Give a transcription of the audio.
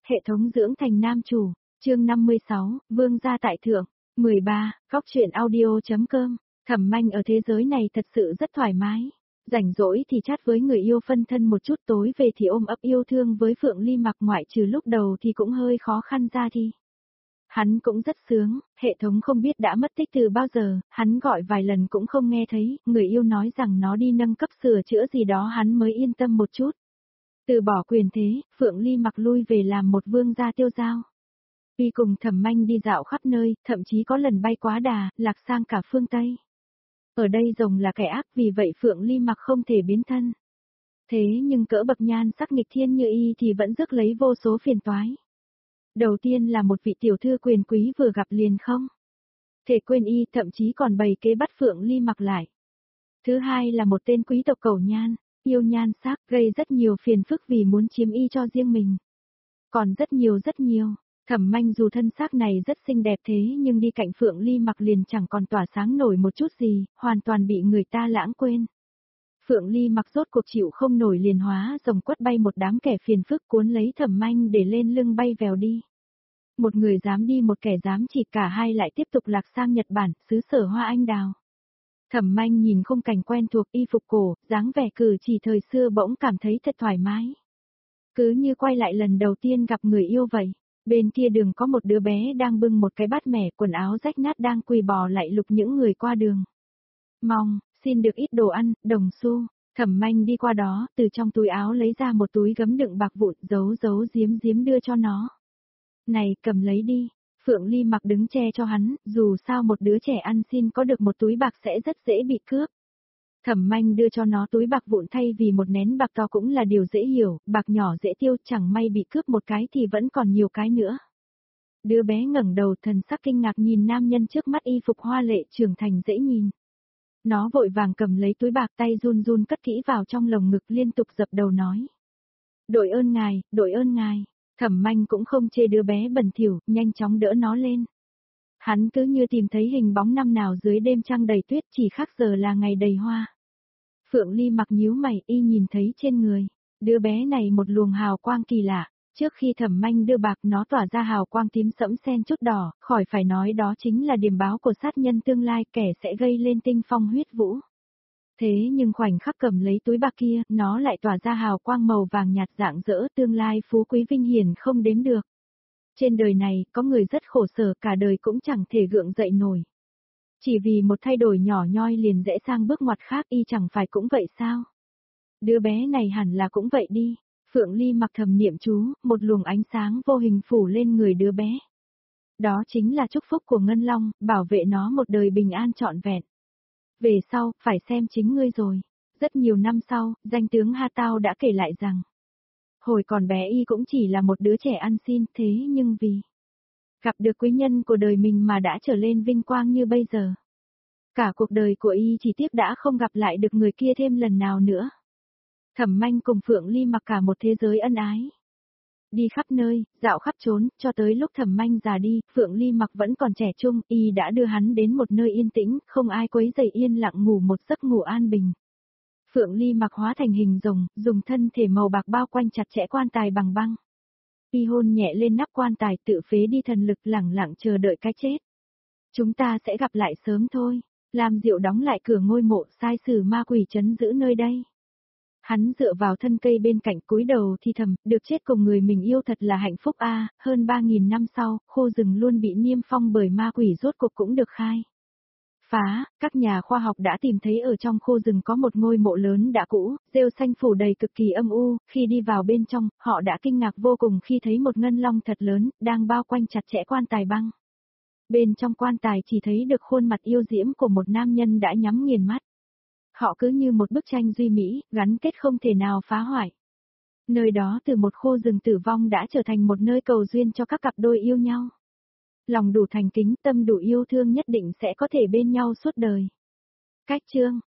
Hệ thống dưỡng thành nam chủ, chương 56, vương gia tại thượng, 13, góc truyện audio.com, Thẩm Manh ở thế giới này thật sự rất thoải mái. Rảnh rỗi thì chat với người yêu phân thân một chút, tối về thì ôm ấp yêu thương với Phượng Ly Mặc, ngoại trừ lúc đầu thì cũng hơi khó khăn ra thì. Hắn cũng rất sướng, hệ thống không biết đã mất tích từ bao giờ, hắn gọi vài lần cũng không nghe thấy, người yêu nói rằng nó đi nâng cấp sửa chữa gì đó hắn mới yên tâm một chút. Từ bỏ quyền thế, Phượng Ly Mặc lui về làm một vương gia tiêu dao. Y cùng Thẩm Manh đi dạo khắp nơi, thậm chí có lần bay quá đà, lạc sang cả phương Tây. Ở đây rồng là kẻ ác, vì vậy Phượng Ly Mặc không thể biến thân. Thế nhưng cỡ bậc nhan sắc nghịch thiên như y thì vẫn rước lấy vô số phiền toái. Đầu tiên là một vị tiểu thư quyền quý vừa gặp liền không thể quên y, thậm chí còn bày kế bắt Phượng Ly Mặc lại. Thứ hai là một tên quý tộc cầu nhan, yêu nhan sắc, gây rất nhiều phiền phức vì muốn chiếm y cho riêng mình. Còn rất nhiều. Thẩm Manh dù thân xác này rất xinh đẹp thế nhưng đi cạnh Phượng Ly Mặc liền chẳng còn tỏa sáng nổi một chút gì, hoàn toàn bị người ta lãng quên. Phượng Ly Mặc rốt cuộc chịu không nổi liền hóa rồng quất bay một đám kẻ phiền phức cuốn lấy Thẩm Manh để lên lưng bay vèo đi. Một người dám đi một kẻ dám chỉ, cả hai lại tiếp tục lạc sang Nhật Bản, xứ sở hoa anh đào. Thẩm Manh nhìn khung cảnh quen thuộc, y phục cổ, dáng vẻ cử chỉ thời xưa bỗng cảm thấy thật thoải mái. Cứ như quay lại lần đầu tiên gặp người yêu vậy. Bên kia đường có một đứa bé đang bưng một cái bát mẻ, quần áo rách nát đang quỳ bò lại lục những người qua đường. Mong, xin được ít đồ ăn, đồng xu. Thẩm Manh đi qua đó, từ trong túi áo lấy ra một túi gấm đựng bạc vụn, giấu giếm đưa cho nó. Này, cầm lấy đi. Phượng Ly Mặc đứng che cho hắn, dù sao một đứa trẻ ăn xin có được một túi bạc sẽ rất dễ bị cướp. Thẩm Manh đưa cho nó túi bạc vụn thay vì một nén bạc to cũng là điều dễ hiểu, bạc nhỏ dễ tiêu, chẳng may bị cướp một cái thì vẫn còn nhiều cái nữa. Đứa bé ngẩng đầu, thần sắc kinh ngạc nhìn nam nhân trước mắt, y phục hoa lệ trưởng thành dễ nhìn. Nó vội vàng cầm lấy túi bạc, tay run cất kỹ vào trong lồng ngực, liên tục dập đầu nói. Đội ơn ngài. Thẩm Manh cũng không chê đứa bé bẩn thỉu, nhanh chóng đỡ nó lên. Hắn cứ như tìm thấy hình bóng năm nào dưới đêm trăng đầy tuyết, chỉ khác giờ là ngày đầy hoa. Phượng Ly Mặc nhíu mày, y nhìn thấy trên người đứa bé này một luồng hào quang kỳ lạ. Trước khi Thẩm Manh đưa bạc, nó tỏa ra hào quang tím sẫm xen chút đỏ, khỏi phải nói đó chính là điềm báo của sát nhân tương lai, kẻ sẽ gây lên tinh phong huyết vũ. Thế nhưng khoảnh khắc cầm lấy túi bạc kia, nó lại tỏa ra hào quang màu vàng nhạt rạng rỡ, tương lai phú quý vinh hiển không đếm được. Trên đời này, có người rất khổ sở, cả đời cũng chẳng thể gượng dậy nổi. Chỉ vì một thay đổi nhỏ nhoi liền rẽ sang bước ngoặt khác, y chẳng phải cũng vậy sao? Đứa bé này hẳn là cũng vậy đi. Phượng Ly Mặc thầm niệm chú, một luồng ánh sáng vô hình phủ lên người đứa bé. Đó chính là chúc phúc của Ngân Long, bảo vệ nó một đời bình an trọn vẹn. Về sau, phải xem chính ngươi rồi. Rất nhiều năm sau, danh tướng Ha Tao đã kể lại rằng, hồi còn bé y cũng chỉ là một đứa trẻ ăn xin, thế nhưng vì gặp được quý nhân của đời mình mà đã trở lên vinh quang như bây giờ. Cả cuộc đời của y chỉ tiếc đã không gặp lại được người kia thêm lần nào nữa. Thẩm Manh cùng Phượng Ly Mặc cả một thế giới ân ái. Đi khắp nơi, dạo khắp trốn, cho tới lúc Thẩm Manh già đi, Phượng Ly Mặc vẫn còn trẻ trung, y đã đưa hắn đến một nơi yên tĩnh, không ai quấy rầy, yên lặng ngủ một giấc ngủ an bình. Phượng Ly Mặc hóa thành hình rồng, dùng thân thể màu bạc bao quanh chặt chẽ quan tài bằng băng. Y hôn nhẹ lên nắp quan tài, tự phế đi thần lực, lẳng lặng chờ đợi cái chết. Chúng ta sẽ gặp lại sớm thôi. Lam Diệu đóng lại cửa ngôi mộ, sai sử ma quỷ trấn giữ nơi đây. Hắn dựa vào thân cây bên cạnh, cúi đầu thì thầm, được chết cùng người mình yêu thật là hạnh phúc a. Hơn 3.000 năm sau, khu rừng luôn bị niêm phong bởi ma quỷ rốt cuộc cũng được khai phá. Các nhà khoa học đã tìm thấy ở trong khu rừng có một ngôi mộ lớn đã cũ, rêu xanh phủ đầy, cực kỳ âm u. Khi đi vào bên trong, họ đã kinh ngạc vô cùng khi thấy một ngân long thật lớn, đang bao quanh chặt chẽ quan tài băng. Bên trong quan tài chỉ thấy được khuôn mặt yêu diễm của một nam nhân đã nhắm nghiền mắt. Họ cứ như một bức tranh duy mỹ, gắn kết không thể nào phá hoại. Nơi đó từ một khu rừng tử vong đã trở thành một nơi cầu duyên cho các cặp đôi yêu nhau. Lòng đủ thành kính, tâm đủ yêu thương, nhất định sẽ có thể bên nhau suốt đời. Cách chương